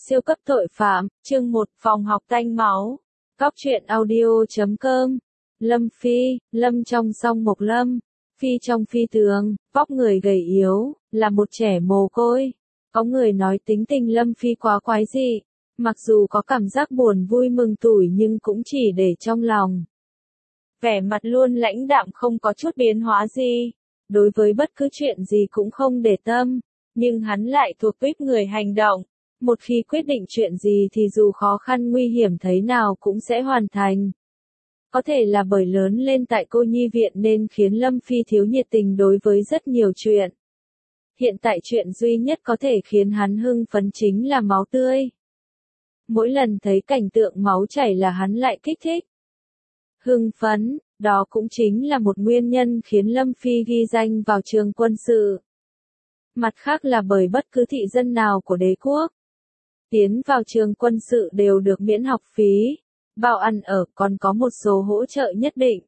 Siêu cấp tội phạm, chương 1, phòng học tanh máu. Cóc truyện audio.com. Lâm Phi, Lâm trong song Mộc Lâm, Phi trong Phi Tường, vóc người gầy yếu, là một trẻ mồ côi. Có người nói tính tình Lâm Phi quá quái dị, mặc dù có cảm giác buồn vui mừng tủi nhưng cũng chỉ để trong lòng. Vẻ mặt luôn lãnh đạm không có chút biến hóa gì, đối với bất cứ chuyện gì cũng không để tâm, nhưng hắn lại thuộc tuýp người hành động. Một khi quyết định chuyện gì thì dù khó khăn nguy hiểm thế nào cũng sẽ hoàn thành. Có thể là bởi lớn lên tại cô nhi viện nên khiến Lâm Phi thiếu nhiệt tình đối với rất nhiều chuyện. Hiện tại chuyện duy nhất có thể khiến hắn hưng phấn chính là máu tươi. Mỗi lần thấy cảnh tượng máu chảy là hắn lại kích thích. Hưng phấn, đó cũng chính là một nguyên nhân khiến Lâm Phi ghi danh vào trường quân sự. Mặt khác là bởi bất cứ thị dân nào của đế quốc tiến vào trường quân sự đều được miễn học phí, bao ăn ở, còn có một số hỗ trợ nhất định.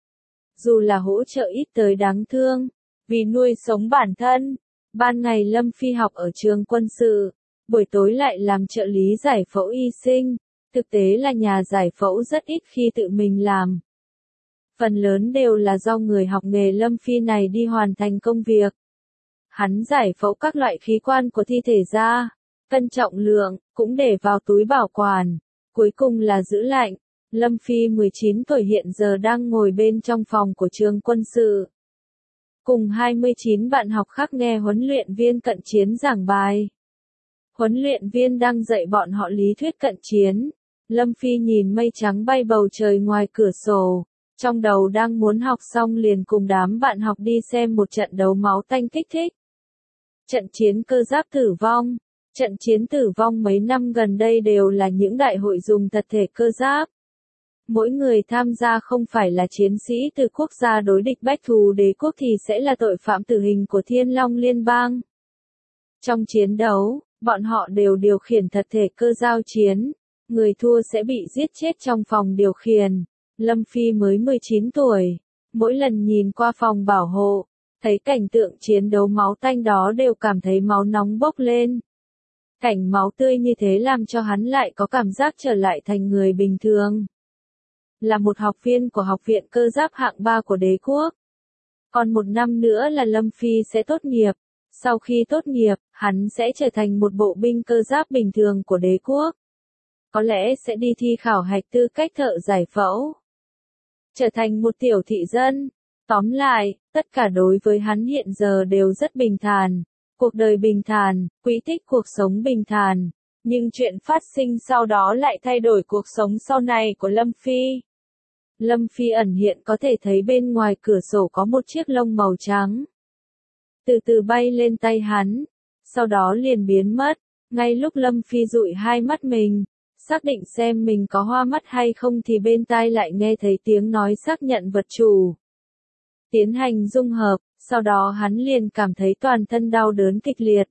Dù là hỗ trợ ít tới đáng thương, vì nuôi sống bản thân, ban ngày Lâm Phi học ở trường quân sự, buổi tối lại làm trợ lý giải phẫu y sinh, thực tế là nhà giải phẫu rất ít khi tự mình làm. Phần lớn đều là do người học nghề Lâm Phi này đi hoàn thành công việc. Hắn giải phẫu các loại khí quan của thi thể ra, cân trọng lượng, cũng để vào túi bảo quản, cuối cùng là giữ lạnh. Lâm Phi 19 tuổi hiện giờ đang ngồi bên trong phòng của trường quân sự. Cùng 29 bạn học khác nghe huấn luyện viên cận chiến giảng bài. Huấn luyện viên đang dạy bọn họ lý thuyết cận chiến. Lâm Phi nhìn mây trắng bay bầu trời ngoài cửa sổ, trong đầu đang muốn học xong liền cùng đám bạn học đi xem một trận đấu máu tanh kích thích. Trận chiến cơ giáp tử vong. Trận chiến tử vong mấy năm gần đây đều là những đại hội dùng thật thể cơ giáp. Mỗi người tham gia không phải là chiến sĩ từ quốc gia đối địch bách thù đế quốc thì sẽ là tội phạm tử hình của Thiên Long Liên bang. Trong chiến đấu, bọn họ đều điều khiển thật thể cơ giao chiến. Người thua sẽ bị giết chết trong phòng điều khiển. Lâm Phi mới 19 tuổi. Mỗi lần nhìn qua phòng bảo hộ, thấy cảnh tượng chiến đấu máu tanh đó đều cảm thấy máu nóng bốc lên. Cảnh máu tươi như thế làm cho hắn lại có cảm giác trở lại thành người bình thường. Là một học viên của học viện cơ giáp hạng 3 của đế quốc. Còn một năm nữa là Lâm Phi sẽ tốt nghiệp. Sau khi tốt nghiệp, hắn sẽ trở thành một bộ binh cơ giáp bình thường của đế quốc. Có lẽ sẽ đi thi khảo hạch tư cách thợ giải phẫu. Trở thành một tiểu thị dân. Tóm lại, tất cả đối với hắn hiện giờ đều rất bình thản. Cuộc đời bình thản, quỹ tích cuộc sống bình thản, nhưng chuyện phát sinh sau đó lại thay đổi cuộc sống sau này của Lâm Phi. Lâm Phi ẩn hiện có thể thấy bên ngoài cửa sổ có một chiếc lông màu trắng. Từ từ bay lên tay hắn, sau đó liền biến mất, ngay lúc Lâm Phi dụi hai mắt mình, xác định xem mình có hoa mắt hay không thì bên tai lại nghe thấy tiếng nói xác nhận vật chủ. Tiến hành dung hợp. Sau đó hắn liền cảm thấy toàn thân đau đớn kịch liệt.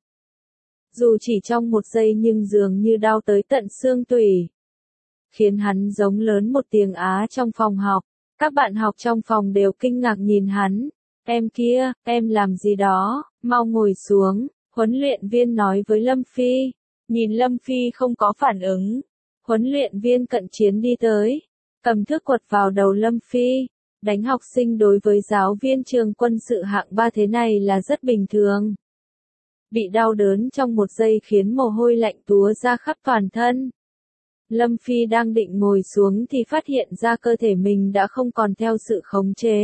Dù chỉ trong một giây nhưng dường như đau tới tận xương tủy. Khiến hắn giống lớn một tiếng á trong phòng học. Các bạn học trong phòng đều kinh ngạc nhìn hắn. Em kia, em làm gì đó, mau ngồi xuống. Huấn luyện viên nói với Lâm Phi. Nhìn Lâm Phi không có phản ứng. Huấn luyện viên cận chiến đi tới. Cầm thước quật vào đầu Lâm Phi. Đánh học sinh đối với giáo viên trường quân sự hạng 3 thế này là rất bình thường. Bị đau đớn trong một giây khiến mồ hôi lạnh túa ra khắp toàn thân. Lâm Phi đang định ngồi xuống thì phát hiện ra cơ thể mình đã không còn theo sự khống chế.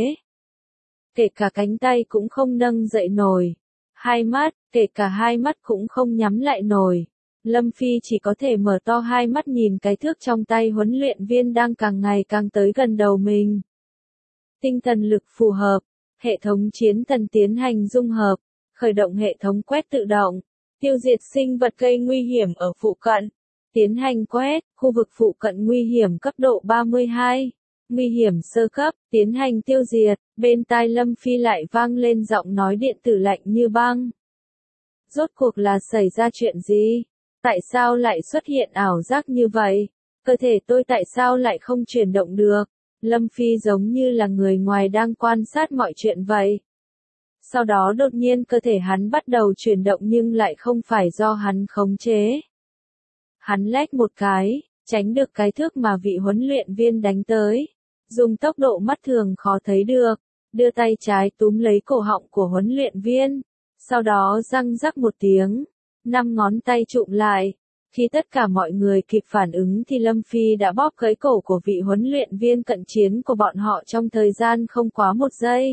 Kể cả cánh tay cũng không nâng dậy nổi. Hai mắt, kể cả hai mắt cũng không nhắm lại nổi. Lâm Phi chỉ có thể mở to hai mắt nhìn cái thước trong tay huấn luyện viên đang càng ngày càng tới gần đầu mình. Tinh thần lực phù hợp, hệ thống chiến thần tiến hành dung hợp, khởi động hệ thống quét tự động, tiêu diệt sinh vật gây nguy hiểm ở phụ cận, tiến hành quét, khu vực phụ cận nguy hiểm cấp độ 32, nguy hiểm sơ cấp, tiến hành tiêu diệt, bên tai Lâm Phi lại vang lên giọng nói điện tử lạnh như băng. Rốt cuộc là xảy ra chuyện gì? Tại sao lại xuất hiện ảo giác như vậy? Cơ thể tôi tại sao lại không chuyển động được? Lâm Phi giống như là người ngoài đang quan sát mọi chuyện vậy. Sau đó đột nhiên cơ thể hắn bắt đầu chuyển động nhưng lại không phải do hắn khống chế. Hắn lách một cái, tránh được cái thước mà vị huấn luyện viên đánh tới. Dùng tốc độ mắt thường khó thấy được, đưa tay trái túm lấy cổ họng của huấn luyện viên. Sau đó răng rắc một tiếng, 5 ngón tay chụm lại. Khi tất cả mọi người kịp phản ứng thì Lâm Phi đã bóp gãy cổ của vị huấn luyện viên cận chiến của bọn họ trong thời gian không quá 1 giây.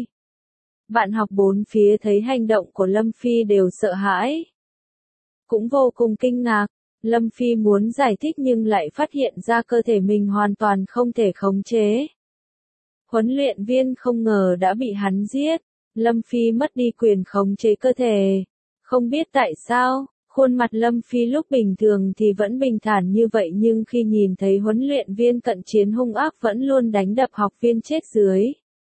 Bạn học bốn phía thấy hành động của Lâm Phi đều sợ hãi. Cũng vô cùng kinh ngạc, Lâm Phi muốn giải thích nhưng lại phát hiện ra cơ thể mình hoàn toàn không thể khống chế. Huấn luyện viên không ngờ đã bị hắn giết, Lâm Phi mất đi quyền khống chế cơ thể. Không biết tại sao, khuôn mặt Lâm Phi lúc bình thường thì vẫn bình thản như vậy nhưng khi nhìn thấy huấn luyện viên cận chiến hung ác vẫn luôn đánh đập học viên chết dưới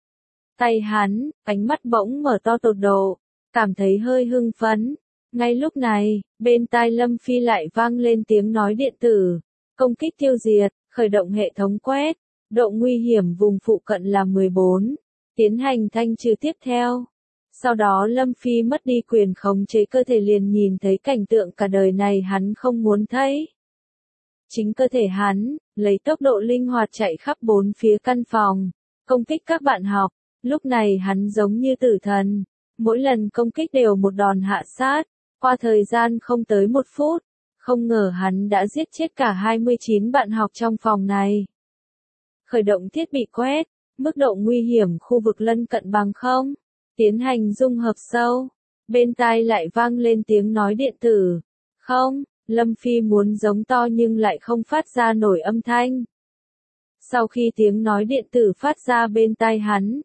tay hắn, ánh mắt bỗng mở to tột độ, cảm thấy hơi hưng phấn. Ngay lúc này, bên tai Lâm Phi lại vang lên tiếng nói điện tử. Công kích tiêu diệt, khởi động hệ thống quét, độ nguy hiểm vùng phụ cận là 14, tiến hành thanh trừ tiếp theo. Sau đó Lâm Phi mất đi quyền khống chế cơ thể liền nhìn thấy cảnh tượng cả đời này hắn không muốn thấy. Chính cơ thể hắn, lấy tốc độ linh hoạt chạy khắp bốn phía căn phòng, công kích các bạn học. Lúc này hắn giống như tử thần, mỗi lần công kích đều một đòn hạ sát, qua thời gian không tới 1 phút, không ngờ hắn đã giết chết cả 29 bạn học trong phòng này. Khởi động thiết bị quét, mức độ nguy hiểm khu vực lân cận bằng 0, tiến hành dung hợp sâu, bên tai lại vang lên tiếng nói điện tử. Không, Lâm Phi muốn giống to nhưng lại không phát ra nổi âm thanh. Sau khi tiếng nói điện tử phát ra bên tai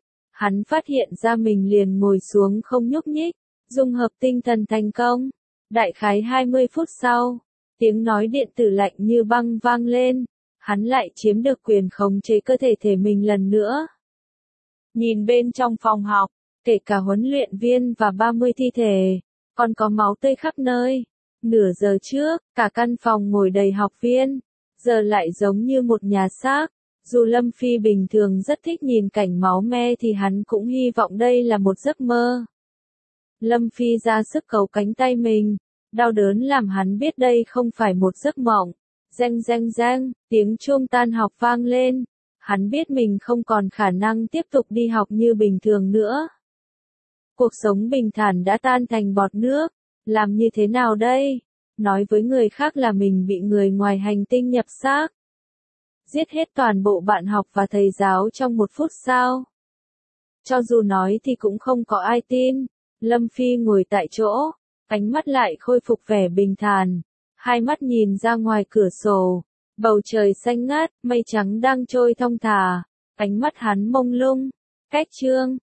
hắn phát hiện ra mình liền ngồi xuống không nhúc nhích, dung hợp tinh thần thành công. Đại khái 20 phút sau, tiếng nói điện tử lạnh như băng vang lên, hắn lại chiếm được quyền khống chế cơ thể mình lần nữa. Nhìn bên trong phòng học, kể cả huấn luyện viên và 30 thi thể, còn có máu tươi khắp nơi. Nửa giờ trước, cả căn phòng ngồi đầy học viên, giờ lại giống như một nhà xác. Dù Lâm Phi bình thường rất thích nhìn cảnh máu me thì hắn cũng hy vọng đây là một giấc mơ. Lâm Phi ra sức cấu cánh tay mình, đau đớn làm hắn biết đây không phải một giấc mộng. Reng reng reng, tiếng chuông tan học vang lên, hắn biết mình không còn khả năng tiếp tục đi học như bình thường nữa. Cuộc sống bình thản đã tan thành bọt nước, làm như thế nào đây? Nói với người khác là mình bị người ngoài hành tinh nhập xác. Giết hết toàn bộ bạn học và thầy giáo trong 1 phút sao? Cho dù nói thì cũng không có ai tin. Lâm Phi ngồi tại chỗ, ánh mắt lại khôi phục vẻ bình thản. Hai mắt nhìn ra ngoài cửa sổ, bầu trời xanh ngát, mây trắng đang trôi thong thả. Ánh mắt hắn mông lung. Cách chương